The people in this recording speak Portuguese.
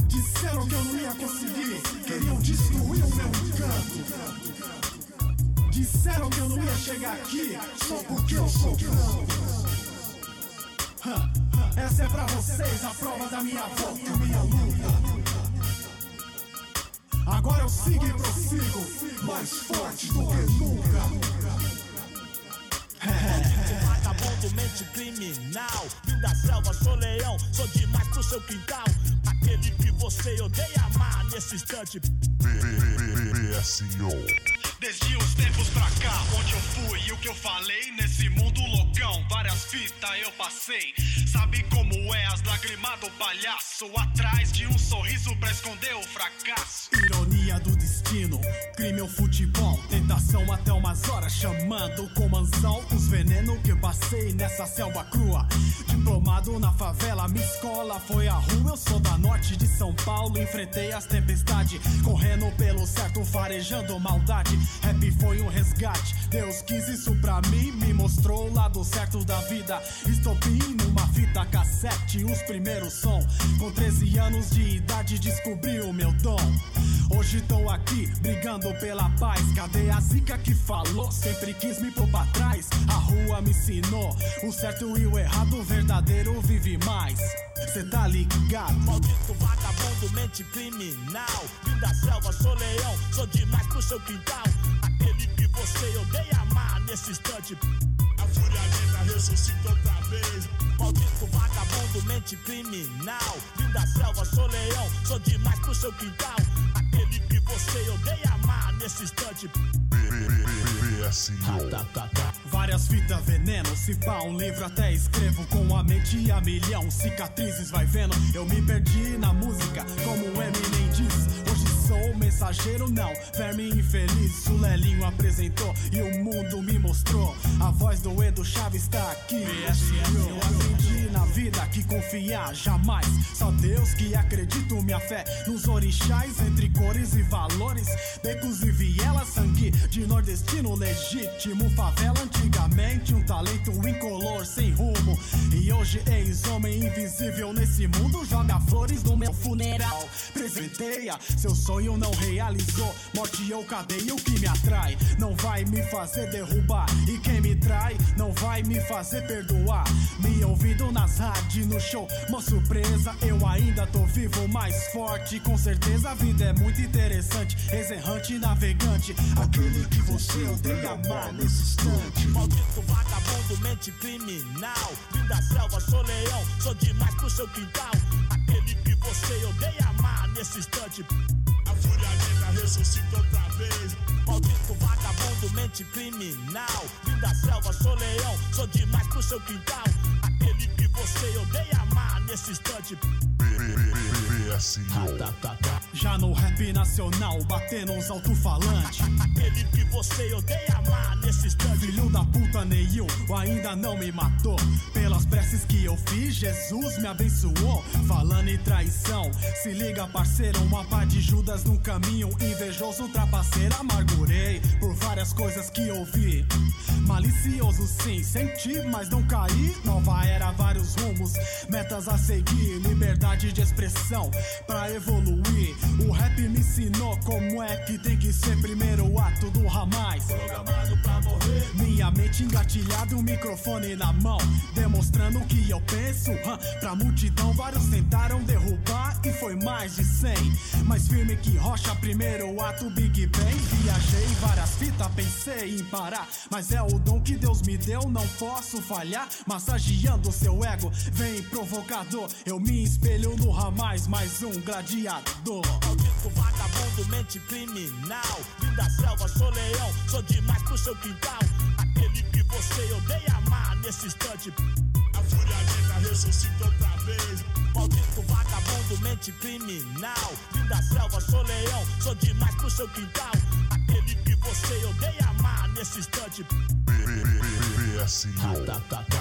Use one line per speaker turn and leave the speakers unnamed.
Disseram que eu não ia conseguir, queriam destruir o meu encanto. Disseram que eu não ia chegar aqui só porque eu sou branco. Essa é pra vocês a prova da minha volta, minha luta. Agora eu sigo e prossigo, mais forte do que nunca.
Vagabundo, mente criminal, vim da selva, sou leão, sou demais pro seu quintal. Aquele que você odeia amar nesse instante.
Desde os tempos pra cá, onde eu fui e o que eu falei, nesse mundo loucão, várias fitas eu passei. Sabe como é as lágrimas do palhaço, atrás de um sorriso pra esconder o fracasso.
Ironia do destino, crime ou futebol, tentação até umas horas chamando com manzão. Os venenos que eu passei nessa selva crua, diplomado na favela, minha escola foi a rua. Eu sou da norte de São Paulo, enfrentei as tempestades, correndo pelo certo, farejando maldade. Rap foi um resgate, Deus quis isso pra mim, me mostrou o lado certo da vida. Estopim numa fita cassete, os primeiros som. Com 13 anos de idade descobri o meu dom. Hoje tô aqui, brigando pela paz. Cadê a zica que falou? Sempre quis me pôr pra trás. A rua me ensinou o certo e o errado, o verdadeiro vive mais. Cê tá ligado?
Maldito vagabundo, mente criminal, vim da selva, sou leão, sou demais pro seu quintal. Aquele que você odeia amar nesse instante. A fúria negra ressuscita outra vez. Maldito vagabundo, mente criminal, vim da selva, sou leão, sou demais pro seu quintal. Aquele que você odeia amar nesse instante.
Várias fitas veneno, se pá um livro até escrevo. Com a mente a milhão, cicatrizes vai vendo. Eu me perdi na música, como o Eminem diz. Hoje sou mensageiro, não, verme infeliz. O Lelinho apresentou e o mundo me mostrou. A voz do Edu Chaves tá aqui. Eu aprendi na vida que confiar jamais. Só Deus que acredito, minha fé nos orixás. Entre cores e valores, becos e vielas, sangue de nordestino legítimo. Favela antigamente, um talento incolor, sem rumo. E hoje ex-homem invisível nesse mundo. Joga flores no meu funeral, presenteia, seu sonho não realizou. Morte ou cadeia, o que me atrai não vai me fazer derrubar. E quem me trai não vai me fazer perdoar. Me ouvindo nas rádios, no show, mó surpresa. Eu ainda tô vivo, mais forte, com certeza. A vida é muito interessante, ex-errante, navegante. Aquele que você odeia amar nesse instante.
Maldito vagabundo, mente criminal, vim da selva, sou leão, sou demais pro seu quintal. Aquele que você odeia amar nesse instante. A fúria negra ressuscita outra vez. Maldito vagabundo, mente criminal, vim da selva, sou leão, sou demais pro seu quintal. Aquele que você odeia amar nesse instante.
Já no rap nacional, batendo uns alto-falantes.
Aquele que você odeia amar nesse instante.
Filho da puta, Neil, ainda não me matou. Pelas preces que eu fiz, Jesus me abençoou. Falando em traição, se liga parceiro, uma pá de Judas no caminho. Invejoso, trapaceiro, amargurei por várias coisas que ouvi. Malicioso sim, senti, mas não caí. Nova era, vários rumos, metas a seguir. Liberdade de expressão pra evoluir. O rap me ensinou como é que tem que ser. Primeiro ato do Ramais,
programado pra morrer.
Minha mente engatilhada, um microfone na mão, demonstrando o que eu penso. Pra multidão vários tentaram derrubar e foi mais de 100. Mais firme que rocha, primeiro ato Big Bang. Viajei várias fitas, pensei em parar, mas é o dom que Deus me deu, não posso falhar. Massageando seu ego, vem provocador. Eu me espelho no Ramais, mais um gladiador.
Maldito vagabundo, mente criminal, vim da selva, sou leão, sou demais pro seu quintal. Aquele que você odeia amar nesse instante. A fúria negra ressuscita outra vez. Maldito vagabundo, mente criminal, vim da selva, sou leão, sou demais pro seu quintal. Aquele que você odeia amar nesse instante.